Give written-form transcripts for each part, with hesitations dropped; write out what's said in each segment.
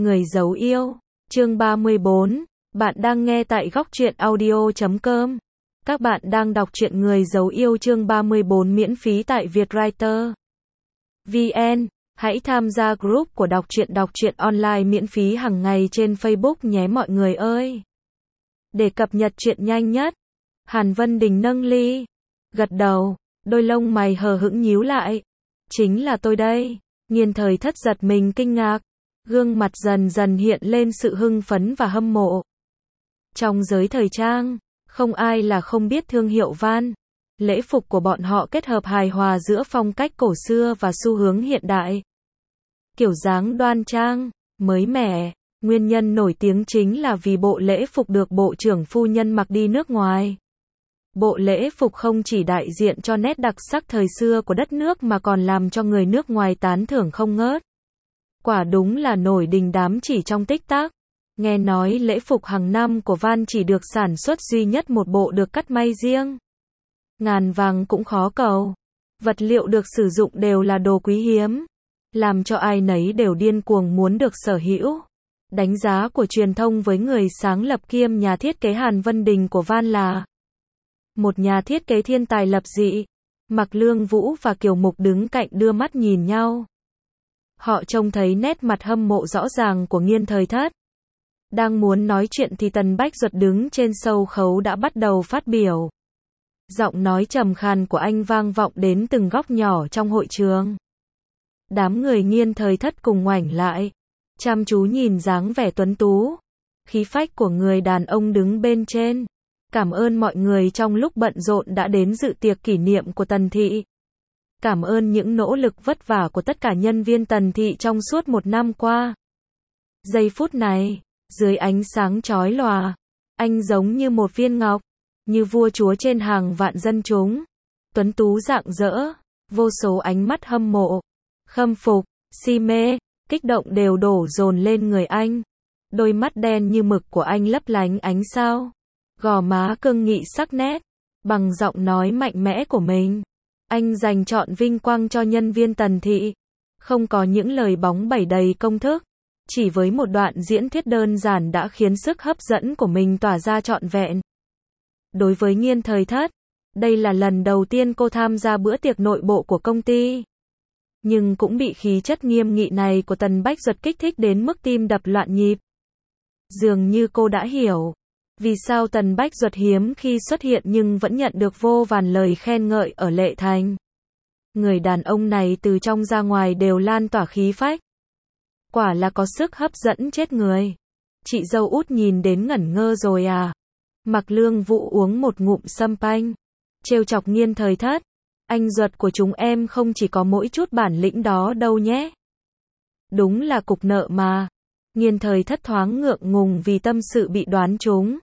Người giấu yêu, chương 34, bạn đang nghe tại góc truyện audio.com. Các bạn đang đọc truyện Người giấu yêu chương 34 miễn phí tại Vietwriter VN. Hãy tham gia group của đọc truyện online miễn phí hàng ngày trên Facebook nhé mọi người ơi. Để cập nhật truyện nhanh nhất. Hàn Vân Đình nâng ly, gật đầu, đôi lông mày hờ hững nhíu lại. Chính là tôi đây. Nghiên Thời Thất giật mình kinh ngạc, gương mặt dần dần hiện lên sự hưng phấn và hâm mộ. Trong giới thời trang, không ai là không biết thương hiệu Van. Lễ phục của bọn họ kết hợp hài hòa giữa phong cách cổ xưa và xu hướng hiện đại. Kiểu dáng đoan trang, mới mẻ, nguyên nhân nổi tiếng chính là vì bộ lễ phục được Bộ trưởng phu nhân mặc đi nước ngoài. Bộ lễ phục không chỉ đại diện cho nét đặc sắc thời xưa của đất nước mà còn làm cho người nước ngoài tán thưởng không ngớt. Quả đúng là nổi đình đám chỉ trong tích tắc. Nghe nói lễ phục hàng năm của Van chỉ được sản xuất duy nhất một bộ được cắt may riêng. Ngàn vàng cũng khó cầu. Vật liệu được sử dụng đều là đồ quý hiếm, làm cho ai nấy đều điên cuồng muốn được sở hữu. Đánh giá của truyền thông với người sáng lập kiêm nhà thiết kế Hàn Vân Đình của Van là một nhà thiết kế thiên tài lập dị. Mạc Lương Vũ và Kiều Mục đứng cạnh đưa mắt nhìn nhau. Họ trông thấy nét mặt hâm mộ rõ ràng của Nghiên Thời Thất. Đang muốn nói chuyện thì Tần Bách Duật đứng trên sâu khấu đã bắt đầu phát biểu. Giọng nói trầm khàn của anh vang vọng đến từng góc nhỏ trong hội trường. Đám người Nghiên Thời Thất cùng ngoảnh lại, chăm chú nhìn dáng vẻ tuấn tú, khí phách của người đàn ông đứng bên trên. Cảm ơn mọi người trong lúc bận rộn đã đến dự tiệc kỷ niệm của Tần Thị. Cảm ơn những nỗ lực vất vả của tất cả nhân viên Tần Thị trong suốt một năm qua. Giây phút này, dưới ánh sáng chói lòa, anh giống như một viên ngọc, như vua chúa trên hàng vạn dân chúng. Tuấn tú rạng rỡ, vô số ánh mắt hâm mộ, khâm phục, si mê, kích động đều đổ dồn lên người anh. Đôi mắt đen như mực của anh lấp lánh ánh sao, gò má cương nghị sắc nét. Bằng giọng nói mạnh mẽ của mình, anh dành trọn vinh quang cho nhân viên Tần Thị. Không có những lời bóng bẩy đầy công thức, chỉ với một đoạn diễn thuyết đơn giản đã khiến sức hấp dẫn của mình tỏa ra trọn vẹn. Đối với Nghiên Thời Thất, đây là lần đầu tiên cô tham gia bữa tiệc nội bộ của công ty. Nhưng cũng bị khí chất nghiêm nghị này của Tần Bách Duật kích thích đến mức tim đập loạn nhịp. Dường như cô đã hiểu vì sao Tần Bách Duật hiếm khi xuất hiện nhưng vẫn nhận được vô vàn lời khen ngợi ở Lệ Thành. Người đàn ông này từ trong ra ngoài đều lan tỏa khí phách. Quả là có sức hấp dẫn chết người. Chị dâu út nhìn đến ngẩn ngơ rồi à? Mạc Lương Vũ uống một ngụm sâm panh, trêu chọc Nghiên Thời Thất. Anh Duật của chúng em không chỉ có mỗi chút bản lĩnh đó đâu nhé. Đúng là cục nợ mà. Nghiên Thời Thất thoáng ngượng ngùng vì tâm sự bị đoán trúng.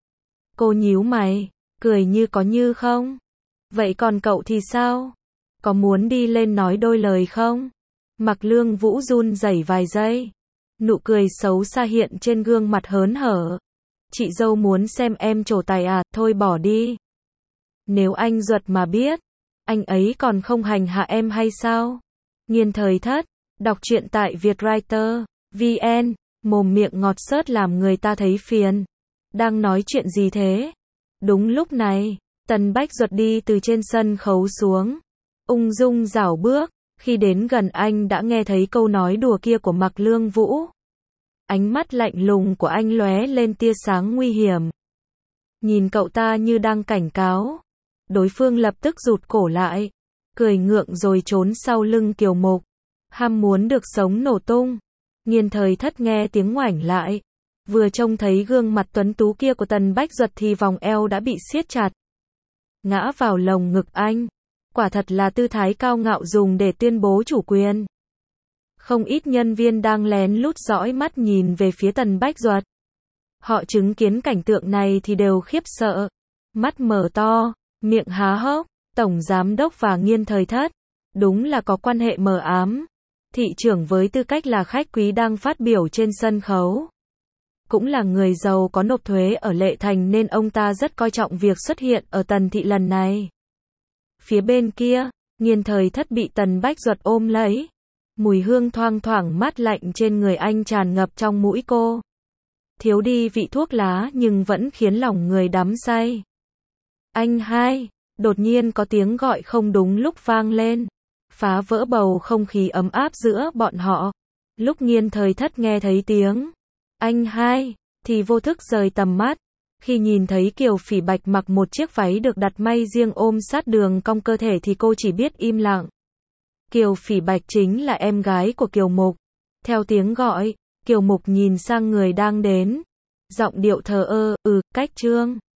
Cô nhíu mày, cười như có như không. Vậy còn cậu thì sao? Có muốn đi lên nói đôi lời không? Mạc Lương Vũ run rẩy vài giây. Nụ cười xấu xa hiện trên gương mặt hớn hở. Chị dâu muốn xem em trổ tài à, thôi bỏ đi. Nếu anh Duật mà biết, anh ấy còn không hành hạ em hay sao? Nghiên Thời Thất, đọc truyện tại Vietwriter VN, mồm miệng ngọt xớt làm người ta thấy phiền. Đang nói chuyện gì thế? Đúng lúc này, Tần Bách Duật đi từ trên sân khấu xuống, ung dung rảo bước. Khi đến gần anh đã nghe thấy câu nói đùa kia của Mạc Lương Vũ. Ánh mắt lạnh lùng của anh lóe lên tia sáng nguy hiểm. Nhìn cậu ta như đang cảnh cáo. Đối phương lập tức rụt cổ lại, cười ngượng rồi trốn sau lưng Kiều Mục. Ham muốn được sống nổ tung. Nghiên Thời Thất nghe tiếng ngoảnh lại, vừa trông thấy gương mặt tuấn tú kia của Tần Bách Duật thì vòng eo đã bị siết chặt, ngã vào lồng ngực anh. Quả thật là tư thái cao ngạo dùng để tuyên bố chủ quyền. Không ít nhân viên đang lén lút dõi mắt nhìn về phía Tần Bách Duật. Họ chứng kiến cảnh tượng này thì đều khiếp sợ, mắt mở to, miệng há hốc. Tổng giám đốc và Nghiên Thời Thất, đúng là có quan hệ mờ ám. Thị trưởng với tư cách là khách quý đang phát biểu trên sân khấu, cũng là người giàu có nộp thuế ở Lệ Thành nên ông ta rất coi trọng việc xuất hiện ở Tần Thị lần này. Phía bên kia, Nghiên Thời Thất bị Tần Bách Duật ôm lấy, Mùi hương thoang thoảng mát lạnh trên người anh tràn ngập trong mũi cô. Thiếu đi vị thuốc lá nhưng vẫn khiến lòng người đắm say. Anh hai, đột nhiên có tiếng gọi không đúng lúc vang lên, phá vỡ bầu không khí ấm áp giữa bọn họ. Lúc Nghiên Thời Thất nghe thấy tiếng anh hai, thì vô thức rời tầm mắt. Khi nhìn thấy Kiều Phỉ Bạch mặc một chiếc váy được đặt may riêng ôm sát đường cong cơ thể thì cô chỉ biết im lặng. Kiều Phỉ Bạch chính là em gái của Kiều Mục. Theo tiếng gọi, Kiều Mục nhìn sang người đang đến. Giọng điệu thờ ơ, cách Trương.